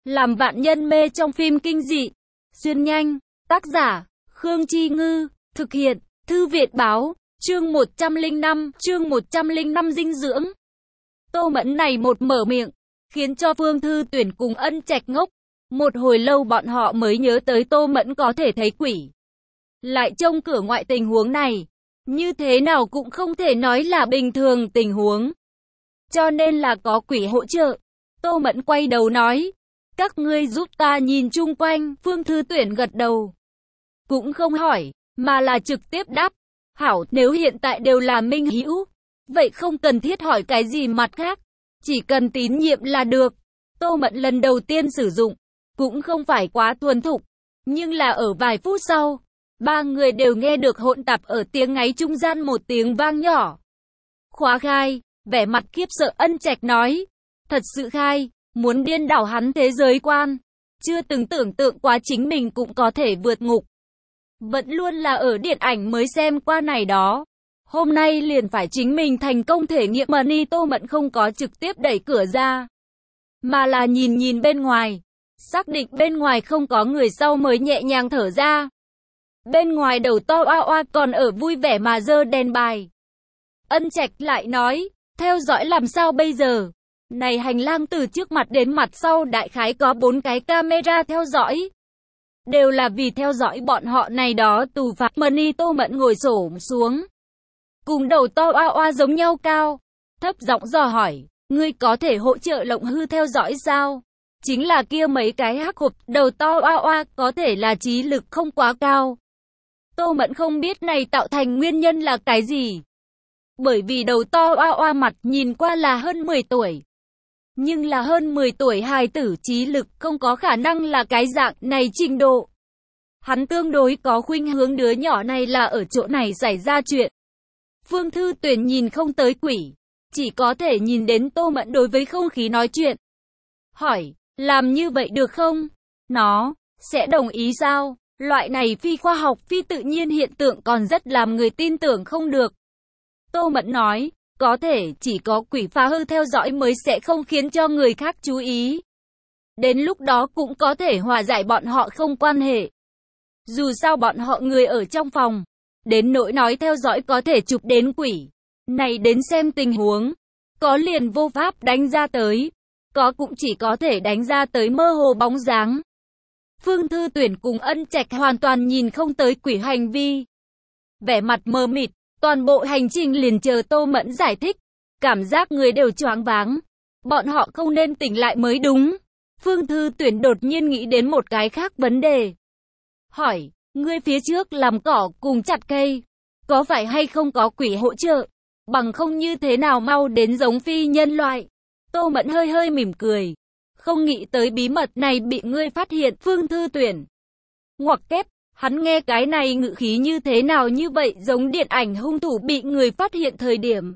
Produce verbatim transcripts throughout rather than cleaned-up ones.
Làm vạn nhân mê trong phim kinh dị. Xuyên nhanh. Tác giả, Khương Chi Ngư. Thực hiện, Thư viện Báo. Chương một trăm lẻ năm, chương một trăm lẻ năm dinh dưỡng. Tô Mẫn này một mở miệng, khiến cho Phương Thư Tuyển cùng Ân Trạch ngốc. Một hồi lâu bọn họ mới nhớ tới Tô Mẫn có thể thấy quỷ. Lại trông cửa ngoại tình huống này, như thế nào cũng không thể nói là bình thường tình huống. Cho nên là có quỷ hỗ trợ. Tô Mẫn quay đầu nói, các ngươi giúp ta nhìn chung quanh. Phương Thư Tuyển gật đầu, cũng không hỏi, mà là trực tiếp đáp, hảo, nếu hiện tại đều là minh hữu, vậy không cần thiết hỏi cái gì mặt khác, chỉ cần tín nhiệm là được. Tô Mẫn lần đầu tiên sử dụng, cũng không phải quá thuần thục, nhưng là ở vài phút sau, ba người đều nghe được hỗn tạp ở tiếng ngáy trung gian một tiếng vang nhỏ. Khóa khai, vẻ mặt khiếp sợ Ân Trạch nói, thật sự khai, muốn điên đảo hắn thế giới quan, chưa từng tưởng tượng quá chính mình cũng có thể vượt ngục. Vẫn luôn là ở điện ảnh mới xem qua này đó. Hôm nay liền phải chính mình thành công thể nghiệm money. Tô Mẫn không có trực tiếp đẩy cửa ra, mà là nhìn nhìn bên ngoài. Xác định bên ngoài không có người sau mới nhẹ nhàng thở ra. Bên ngoài đầu to oa oa còn ở vui vẻ mà giơ đèn bài. Ân Trạch lại nói, theo dõi làm sao bây giờ? Này hành lang từ trước mặt đến mặt sau đại khái có bốn cái camera theo dõi. Đều là vì theo dõi bọn họ này đó tù phạm. Money. Tô Mẫn ngồi xổm xuống, cùng đầu to oa oa giống nhau cao, thấp giọng dò hỏi, ngươi có thể hỗ trợ Lộng Hư theo dõi sao? Chính là kia mấy cái hắc hộp. Đầu to oa oa có thể là trí lực không quá cao. Tô Mẫn không biết này tạo thành nguyên nhân là cái gì. Bởi vì đầu to oa oa mặt nhìn qua là hơn mười tuổi. Nhưng là hơn mười tuổi hài tử trí lực không có khả năng là cái dạng này trình độ. Hắn tương đối có khuynh hướng đứa nhỏ này là ở chỗ này xảy ra chuyện. Phương Thư Tuyển nhìn không tới quỷ, chỉ có thể nhìn đến Tô Mẫn đối với không khí nói chuyện. Hỏi, làm như vậy được không? Nó sẽ đồng ý sao? Loại này phi khoa học phi tự nhiên hiện tượng còn rất làm người tin tưởng không được. Tô Mẫn nói, có thể chỉ có quỷ phá hư theo dõi mới sẽ không khiến cho người khác chú ý. Đến lúc đó cũng có thể hòa giải bọn họ không quan hệ. Dù sao bọn họ người ở trong phòng. Đến nỗi nói theo dõi có thể chụp đến quỷ. Này đến xem tình huống. Có liền vô pháp đánh ra tới. Có cũng chỉ có thể đánh ra tới mơ hồ bóng dáng. Phương Thư Tuyển cùng Ân Trạch hoàn toàn nhìn không tới quỷ hành vi. Vẻ mặt mờ mịt, toàn bộ hành trình liền chờ Tô Mẫn giải thích. Cảm giác người đều choáng váng. Bọn họ không nên tỉnh lại mới đúng. Phương Thư Tuyển đột nhiên nghĩ đến một cái khác vấn đề. Hỏi, ngươi phía trước làm cỏ cùng chặt cây, có phải hay không có quỷ hỗ trợ? Bằng không như thế nào mau đến giống phi nhân loại? Tô Mẫn hơi hơi mỉm cười. Không nghĩ tới bí mật này bị ngươi phát hiện. Phương Thư Tuyển ngoặc kép, hắn nghe cái này ngữ khí như thế nào như vậy giống điện ảnh hung thủ bị người phát hiện thời điểm.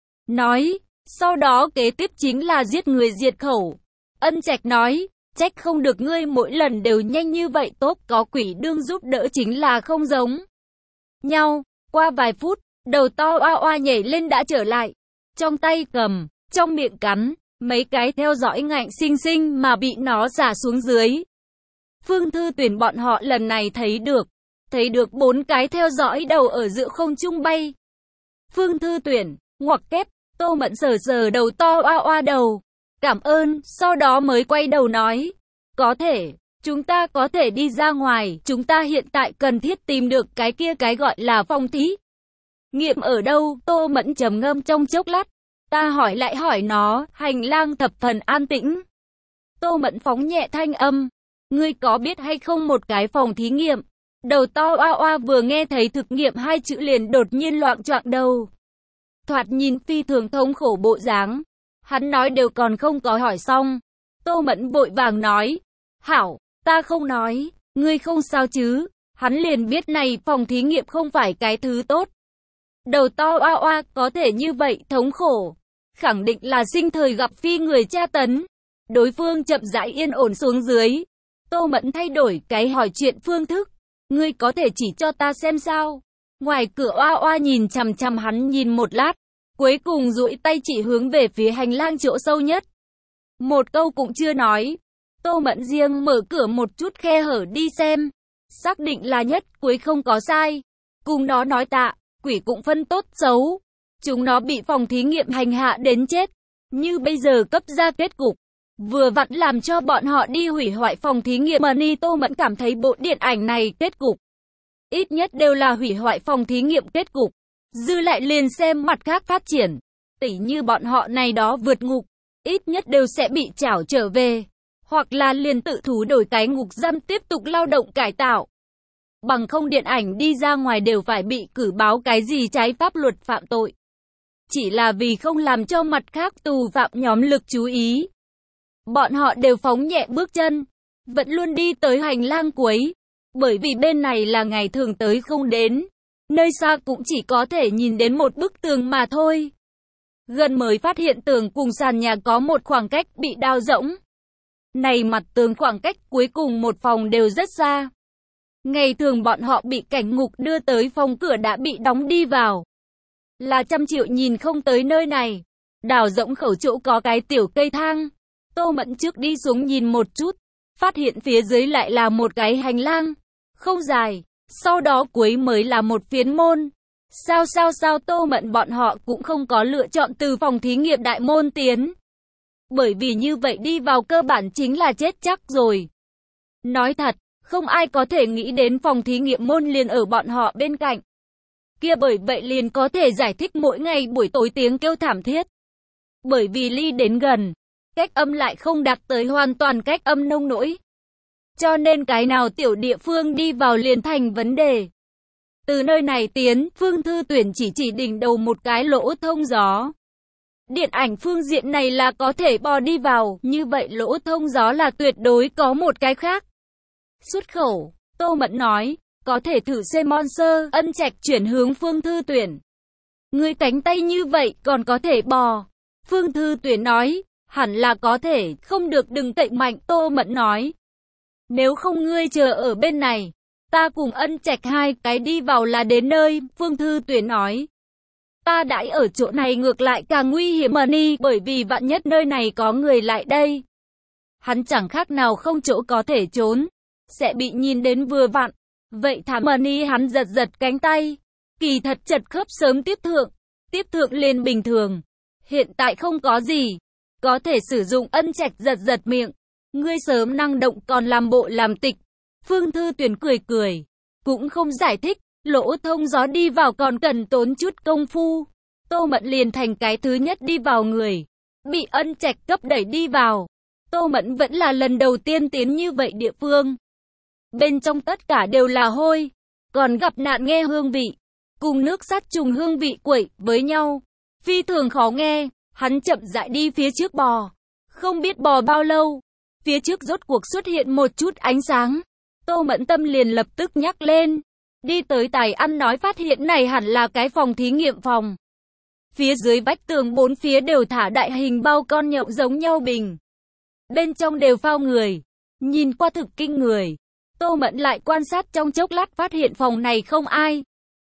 Nói, sau đó kế tiếp chính là giết người diệt khẩu. Ân Trạch nói, trách không được ngươi mỗi lần đều nhanh như vậy. Tốt, có quỷ đương giúp đỡ chính là không giống nhau. Qua vài phút, đầu to oa oa nhảy lên đã trở lại. Trong tay cầm, trong miệng cắn, mấy cái theo dõi ngạnh xinh xinh mà bị nó xả xuống dưới. Phương Thư Tuyển bọn họ lần này thấy được. Thấy được bốn cái theo dõi đầu ở giữa không trung bay. Phương Thư Tuyển, ngoặc kép, Tô Mẫn sờ sờ đầu to oa oa đầu. Cảm ơn, sau đó mới quay đầu nói. Có thể, chúng ta có thể đi ra ngoài. Chúng ta hiện tại cần thiết tìm được cái kia cái gọi là phòng thí nghiệm ở đâu? Tô Mẫn trầm ngâm trong chốc lát. Ta hỏi lại hỏi nó. Hành lang thập phần an tĩnh. Tô Mẫn phóng nhẹ thanh âm. Ngươi có biết hay không một cái phòng thí nghiệm? Đầu to oa oa vừa nghe thấy thực nghiệm hai chữ liền đột nhiên loạng choạng đầu. Thoạt nhìn phi thường thống khổ bộ dáng. Hắn nói đều còn không có hỏi xong. Tô Mẫn vội vàng nói. Hảo, ta không nói, ngươi không sao chứ? Hắn liền biết này phòng thí nghiệm không phải cái thứ tốt. Đầu to oa oa có thể như vậy thống khổ. Khẳng định là sinh thời gặp phi người tra tấn. Đối phương chậm rãi yên ổn xuống dưới. Tô Mẫn thay đổi cái hỏi chuyện phương thức. Ngươi có thể chỉ cho ta xem sao? Ngoài cửa oa oa nhìn chằm chằm hắn nhìn một lát. Cuối cùng duỗi tay chỉ hướng về phía hành lang chỗ sâu nhất. Một câu cũng chưa nói. Tô Mẫn riêng mở cửa một chút khe hở đi xem. Xác định là nhất cuối không có sai. Cùng nó nói tạ, quỷ cũng phân tốt xấu. Chúng nó bị phòng thí nghiệm hành hạ đến chết. Như bây giờ cấp ra kết cục. Vừa vặn làm cho bọn họ đi hủy hoại phòng thí nghiệm Money. Tô Mẫn cảm thấy bộ điện ảnh này kết cục ít nhất đều là hủy hoại phòng thí nghiệm kết cục. Dư lại liền xem mặt khác phát triển. Tỉ như bọn họ này đó vượt ngục, ít nhất đều sẽ bị trảo trở về. Hoặc là liền tự thú đổi cái ngục giam tiếp tục lao động cải tạo. Bằng không điện ảnh đi ra ngoài đều phải bị cử báo cái gì trái pháp luật phạm tội. Chỉ là vì không làm cho mặt khác tù phạm nhóm lực chú ý. Bọn họ đều phóng nhẹ bước chân, vẫn luôn đi tới hành lang cuối. Bởi vì bên này là ngày thường tới không đến. Nơi xa cũng chỉ có thể nhìn đến một bức tường mà thôi. Gần mới phát hiện tường cùng sàn nhà có một khoảng cách bị đào rỗng. Này mặt tường khoảng cách cuối cùng một phòng đều rất xa. Ngày thường bọn họ bị cảnh ngục đưa tới phòng cửa đã bị đóng đi vào. Là trăm triệu nhìn không tới nơi này. Đào rỗng khẩu chỗ có cái tiểu cây thang. Tô Mẫn trước đi xuống nhìn một chút. Phát hiện phía dưới lại là một cái hành lang. Không dài. Sau đó cuối mới là một phiến môn. Sao sao sao Tô Mẫn bọn họ cũng không có lựa chọn từ phòng thí nghiệm đại môn tiến. Bởi vì như vậy đi vào cơ bản chính là chết chắc rồi. Nói thật, không ai có thể nghĩ đến phòng thí nghiệm môn liền ở bọn họ bên cạnh. Kia bởi vậy liền có thể giải thích mỗi ngày buổi tối tiếng kêu thảm thiết. Bởi vì ly đến gần, cách âm lại không đạt tới hoàn toàn cách âm nông nỗi. Cho nên cái nào tiểu địa phương đi vào liền thành vấn đề. Từ nơi này tiến, Phương Thư Tuyển chỉ chỉ đỉnh đầu một cái lỗ thông gió. Điện ảnh phương diện này là có thể bò đi vào, như vậy lỗ thông gió là tuyệt đối có một cái khác. Xuất khẩu, Tô Mẫn nói, có thể thử xem Monster, Ân Trạch chuyển hướng Phương Thư Tuyển. Ngươi cánh tay như vậy còn có thể bò. Phương Thư Tuyển nói, hẳn là có thể, không được đừng cậy mạnh. Tô Mẫn nói, nếu không ngươi chờ ở bên này, ta cùng Ân Trạch hai cái đi vào là đến nơi. Phương Thư Tuyển nói, ta đãi ở chỗ này ngược lại càng nguy hiểm Money, bởi vì vạn nhất nơi này có người lại đây. Hắn chẳng khác nào không chỗ có thể trốn, sẽ bị nhìn đến vừa vặn. Vậy thả Money hắn giật giật cánh tay. Kỳ thật chật khớp sớm tiếp thượng, tiếp thượng lên bình thường. Hiện tại không có gì, có thể sử dụng. Ân Trạch giật giật miệng. Ngươi sớm năng động còn làm bộ làm tịch. Phương Thư Tuyển cười cười, cũng không giải thích. Lỗ thông gió đi vào còn cần tốn chút công phu. Tô Mẫn liền thành cái thứ nhất đi vào người, bị Ân Trạch cấp đẩy đi vào. Tô Mẫn vẫn là lần đầu tiên tiến như vậy địa phương. Bên trong tất cả đều là hôi, còn gặp nạn nghe hương vị, cùng nước sát trùng hương vị quậy với nhau. Phi thường khó nghe, hắn chậm rãi đi phía trước bò. Không biết bò bao lâu, phía trước rốt cuộc xuất hiện một chút ánh sáng. Tô Mẫn tâm liền lập tức nhắc lên. Đi tới tài ăn nói phát hiện này hẳn là cái phòng thí nghiệm phòng. Phía dưới vách tường bốn phía đều thả đại hình bao con nhộng giống nhau bình. Bên trong đều phao người. Nhìn qua thực kinh người. Tô Mẫn lại quan sát trong chốc lát phát hiện phòng này không ai.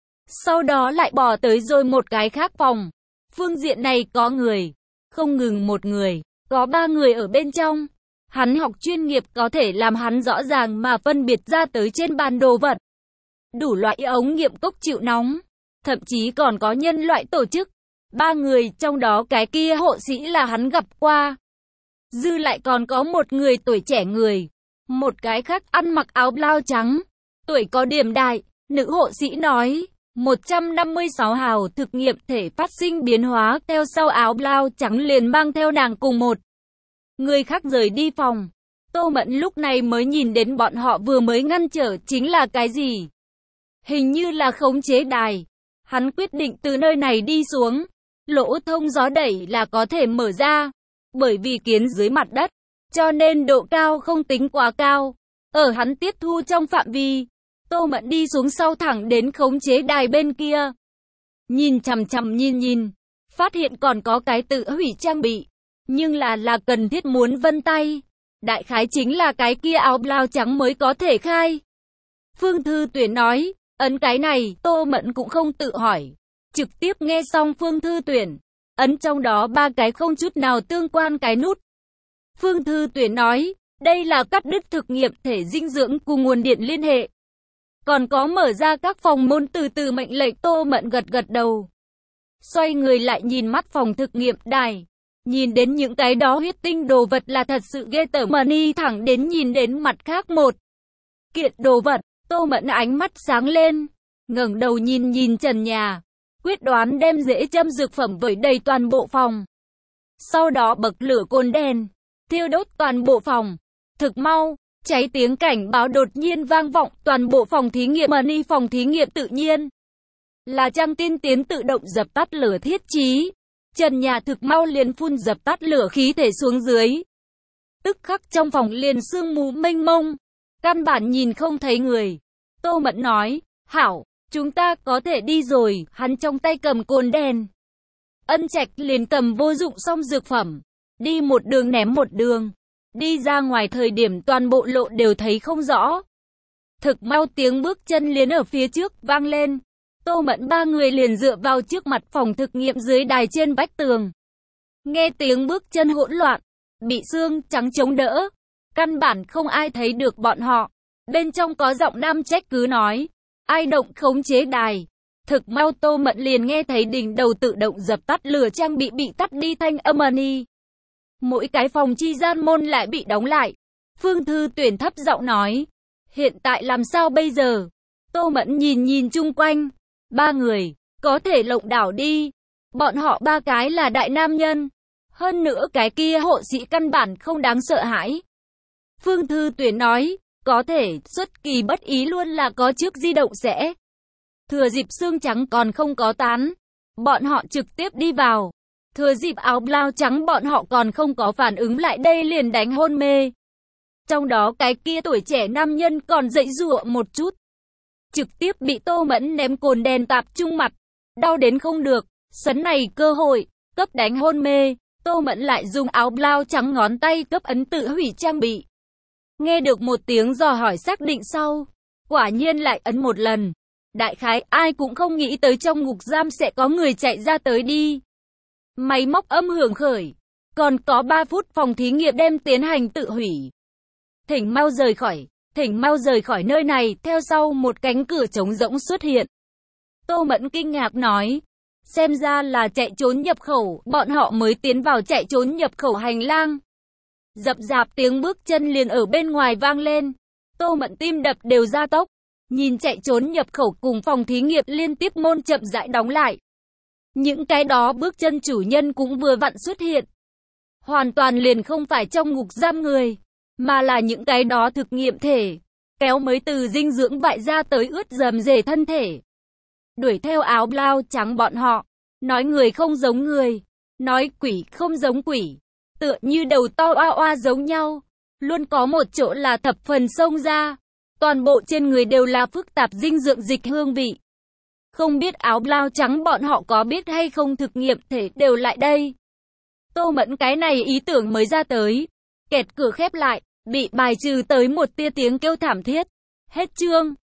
Sau đó lại bỏ tới rồi một cái khác phòng. Phương diện này có người. Không ngừng một người. Có ba người ở bên trong. Hắn học chuyên nghiệp có thể làm hắn rõ ràng mà phân biệt ra tới trên bàn đồ vật. Đủ loại ống nghiệm cốc chịu nóng. Thậm chí còn có nhân loại tổ chức. Ba người trong đó cái kia hộ sĩ là hắn gặp qua. Dư lại còn có một người tuổi trẻ người. Một cái khác ăn mặc áo blau trắng. Tuổi có điểm đại. Nữ hộ sĩ nói. một trăm năm mươi sáu hào thực nghiệm thể phát sinh biến hóa. Theo sau áo blau trắng liền mang theo nàng cùng một người khác rời đi phòng. Tô Mẫn lúc này mới nhìn đến bọn họ vừa mới ngăn trở chính là cái gì. Hình như là khống chế đài. Hắn quyết định từ nơi này đi xuống. Lỗ thông gió đẩy là có thể mở ra. Bởi vì kiến dưới mặt đất, cho nên độ cao không tính quá cao. Ở hắn tiếp thu trong phạm vi. Tô Mẫn đi xuống sau thẳng đến khống chế đài bên kia. Nhìn chằm chằm nhìn nhìn. Phát hiện còn có cái tự hủy trang bị. Nhưng là là cần thiết muốn vân tay. Đại khái chính là cái kia áo blau trắng mới có thể khai. Phương Thư Tuyển nói. Ấn cái này, Tô Mẫn cũng không tự hỏi. Trực tiếp nghe xong Phương Thư Tuyển. Ấn trong đó ba cái không chút nào tương quan cái nút. Phương Thư Tuyển nói, Đây là cắt đứt thực nghiệm thể dinh dưỡng cùng nguồn điện liên hệ. Còn có mở ra các phòng môn từ từ mệnh lệnh. Tô Mẫn gật gật đầu. Xoay người lại nhìn mắt phòng thực nghiệm đài. Nhìn đến những cái đó huyết tinh đồ vật là thật sự ghê tởm. Mà đi thẳng đến nhìn đến mặt khác một kiện đồ vật. Tô Mẫn ánh mắt sáng lên. Ngẩng đầu nhìn nhìn trần nhà. Quyết đoán đem rễ châm dược phẩm vẩy đầy toàn bộ phòng. Sau đó bậc lửa cồn đèn. Thiêu đốt toàn bộ phòng. Thực mau, cháy tiếng cảnh báo đột nhiên vang vọng toàn bộ phòng thí nghiệm. Money phòng thí nghiệm tự nhiên là trang tiên tiến tự động dập tắt lửa thiết trí. Trần nhà thực mau liền phun dập tắt lửa khí thể xuống dưới. Tức khắc trong phòng liền sương mù mênh mông, căn bản nhìn không thấy người. Tô Mẫn nói, hảo, chúng ta có thể đi rồi. Hắn trong tay cầm cồn đèn. Ân Trạch liền cầm vô dụng xong dược phẩm. Đi một đường ném một đường. Đi ra ngoài thời điểm toàn bộ lộ đều thấy không rõ. Thực mau tiếng bước chân liền ở phía trước vang lên. Tô Mẫn ba người liền dựa vào trước mặt phòng thực nghiệm dưới đài trên vách tường. Nghe tiếng bước chân hỗn loạn, bị xương trắng chống đỡ. Căn bản không ai thấy được bọn họ. Bên trong có giọng nam trách cứ nói. Ai động khống chế đài. Thực mau Tô Mẫn liền nghe thấy đỉnh đầu tự động dập tắt lửa trang bị bị tắt đi thanh âm money. Mỗi cái phòng chi gian môn lại bị đóng lại. Phương Thư Tuyển thấp giọng nói. Hiện tại làm sao bây giờ? Tô Mẫn nhìn nhìn chung quanh. Ba người, có thể lộng đảo đi. Bọn họ ba cái là đại nam nhân. Hơn nữa cái kia hộ sĩ căn bản không đáng sợ hãi. Phương Thư Tuyển nói. Có thể, xuất kỳ bất ý luôn là có trước di động sẽ. Thừa dịp xương trắng còn không có tán. Bọn họ trực tiếp đi vào. Thừa dịp áo blau trắng bọn họ còn không có phản ứng lại đây liền đánh hôn mê. Trong đó cái kia tuổi trẻ nam nhân còn dậy dụa một chút. Trực tiếp bị Tô Mẫn ném cồn đèn tạp trung mặt. Đau đến không được. Sấn này cơ hội, cấp đánh hôn mê. Tô Mẫn lại dùng áo blau trắng ngón tay cấp ấn tự hủy trang bị. Nghe được một tiếng dò hỏi xác định sau. Quả nhiên lại ấn một lần. Đại khái ai cũng không nghĩ tới trong ngục giam sẽ có người chạy ra tới đi. Máy móc âm hưởng khởi. Còn có ba phút phòng thí nghiệm đem tiến hành tự hủy. Thỉnh mau rời khỏi. Thỉnh mau rời khỏi nơi này. Theo sau một cánh cửa trống rỗng xuất hiện. Tô Mẫn kinh ngạc nói. Xem ra là chạy trốn nhập khẩu. Bọn họ mới tiến vào chạy trốn nhập khẩu hành lang. Dập dạp tiếng bước chân liền ở bên ngoài vang lên. Tô Mẫn tim đập đều gia tốc. Nhìn chạy trốn nhập khẩu cùng phòng thí nghiệm liên tiếp môn chậm rãi đóng lại. Những cái đó bước chân chủ nhân cũng vừa vặn xuất hiện. Hoàn toàn liền không phải trong ngục giam người, mà là những cái đó thực nghiệm thể. Kéo mới từ dinh dưỡng bại ra tới ướt dầm dề thân thể. Đuổi theo áo blau trắng bọn họ. Nói người không giống người. Nói quỷ không giống quỷ. Tựa như đầu to oa oa giống nhau. Luôn có một chỗ là thập phần xông ra. Toàn bộ trên người đều là phức tạp dinh dưỡng dịch hương vị. Không biết áo blau trắng bọn họ có biết hay không thực nghiệm thể đều lại đây. Tô Mẫn cái này ý tưởng mới ra tới. Kẹt cửa khép lại, bị bài trừ tới một tia tiếng kêu thảm thiết. Hết chương.